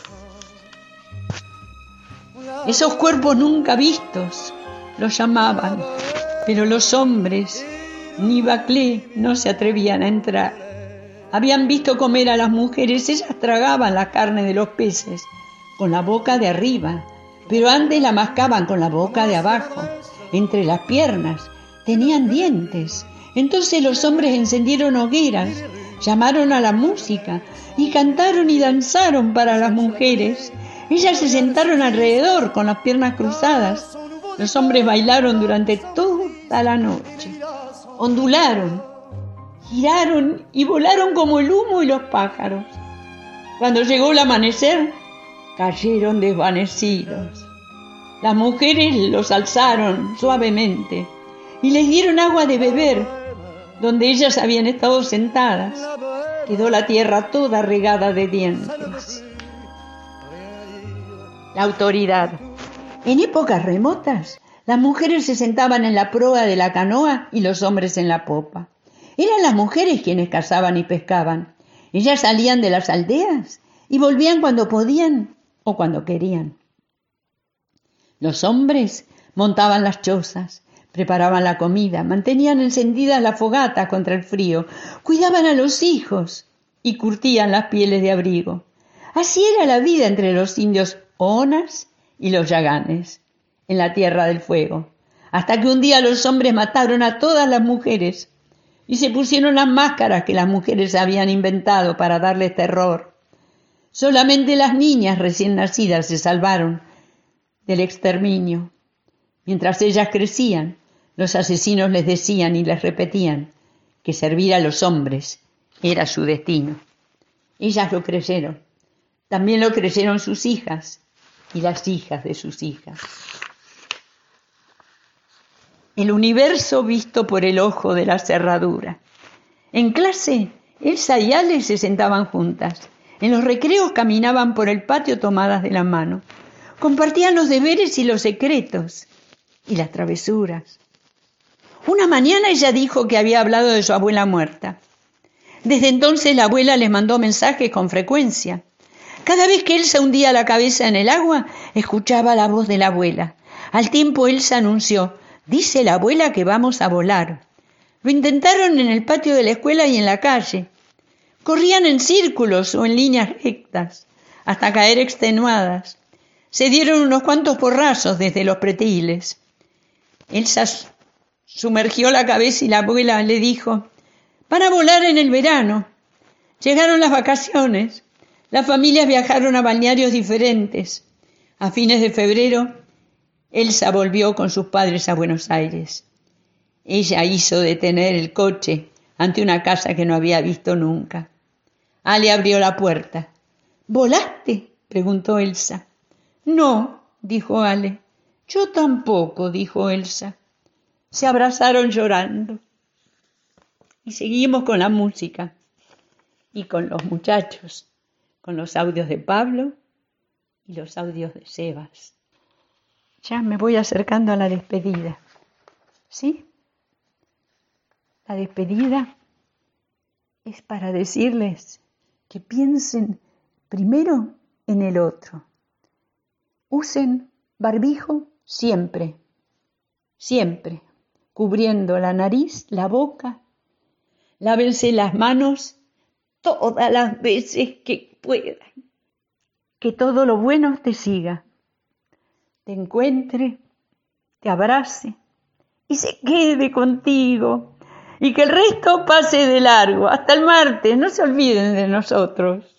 Esos cuerpos nunca vistos los llamaban, pero los hombres, ni Baclé, no se atrevían a entrar. Habían visto comer a las mujeres, ellas tragaban la carne de los peces con la boca de arriba, pero antes la mascaban con la boca de abajo, entre las piernas, tenían dientes. Entonces los hombres encendieron hogueras, llamaron a la música y cantaron y danzaron para las mujeres. Ellas se sentaron alrededor con las piernas cruzadas. Los hombres bailaron durante toda la noche. Ondularon, giraron y volaron como el humo y los pájaros. Cuando llegó el amanecer, cayeron desvanecidos. Las mujeres los alzaron suavemente y les dieron agua de beber donde ellas habían estado sentadas. Quedó la tierra toda regada de dientes. La autoridad. En épocas remotas, las mujeres se sentaban en la proa de la canoa y los hombres en la popa. Eran las mujeres quienes cazaban y pescaban. Ellas salían de las aldeas y volvían cuando podían o cuando querían. Los hombres montaban las chozas, preparaban la comida, mantenían encendidas las fogatas contra el frío, cuidaban a los hijos y curtían las pieles de abrigo. Así era la vida entre los indios Onas y los Yaganes, en la Tierra del Fuego, hasta que un día los hombres mataron a todas las mujeres y se pusieron las máscaras que las mujeres habían inventado para darles terror. Solamente las niñas recién nacidas se salvaron del exterminio. Mientras ellas crecían, los asesinos les decían y les repetían que servir a los hombres era su destino. Ellas lo creyeron. También lo creyeron sus hijas y las hijas de sus hijas. El universo visto por el ojo de la cerradura. En clase, Elsa y Ale se sentaban juntas. En los recreos caminaban por el patio tomadas de la mano. Compartían los deberes y los secretos y las travesuras. Una mañana ella dijo que había hablado de su abuela muerta. Desde entonces la abuela les mandó mensajes con frecuencia. Cada vez que Elsa hundía la cabeza en el agua, escuchaba la voz de la abuela. Al tiempo Elsa anunció: dice la abuela que vamos a volar. Lo intentaron en el patio de la escuela y en la calle. Corrían en círculos o en líneas rectas, hasta caer extenuadas. Se dieron unos cuantos porrazos desde los pretiles. Elsa sumergió la cabeza y la abuela le dijo: van a volar en el verano. Llegaron las vacaciones. Las familias viajaron a balnearios diferentes. A fines de febrero, Elsa volvió con sus padres a Buenos Aires. Ella hizo detener el coche ante una casa que no había visto nunca. Ale abrió la puerta. ¿Volaste?, preguntó Elsa. No, dijo Ale. Yo tampoco, dijo Elsa. se abrazaron llorando. Y seguimos con la música y con los muchachos, con los audios de Pablo y los audios de Sebas. Ya me voy acercando a la despedida, ¿sí? La despedida es para decirles que piensen primero en el otro. Usen barbijo siempre, siempre, cubriendo la nariz, la boca. Lávense las manos todas las veces que puedan. Que todo lo bueno te siga, te encuentre, te abrace y se quede contigo. Y que el resto pase de largo. Hasta el martes, no se olviden de nosotros.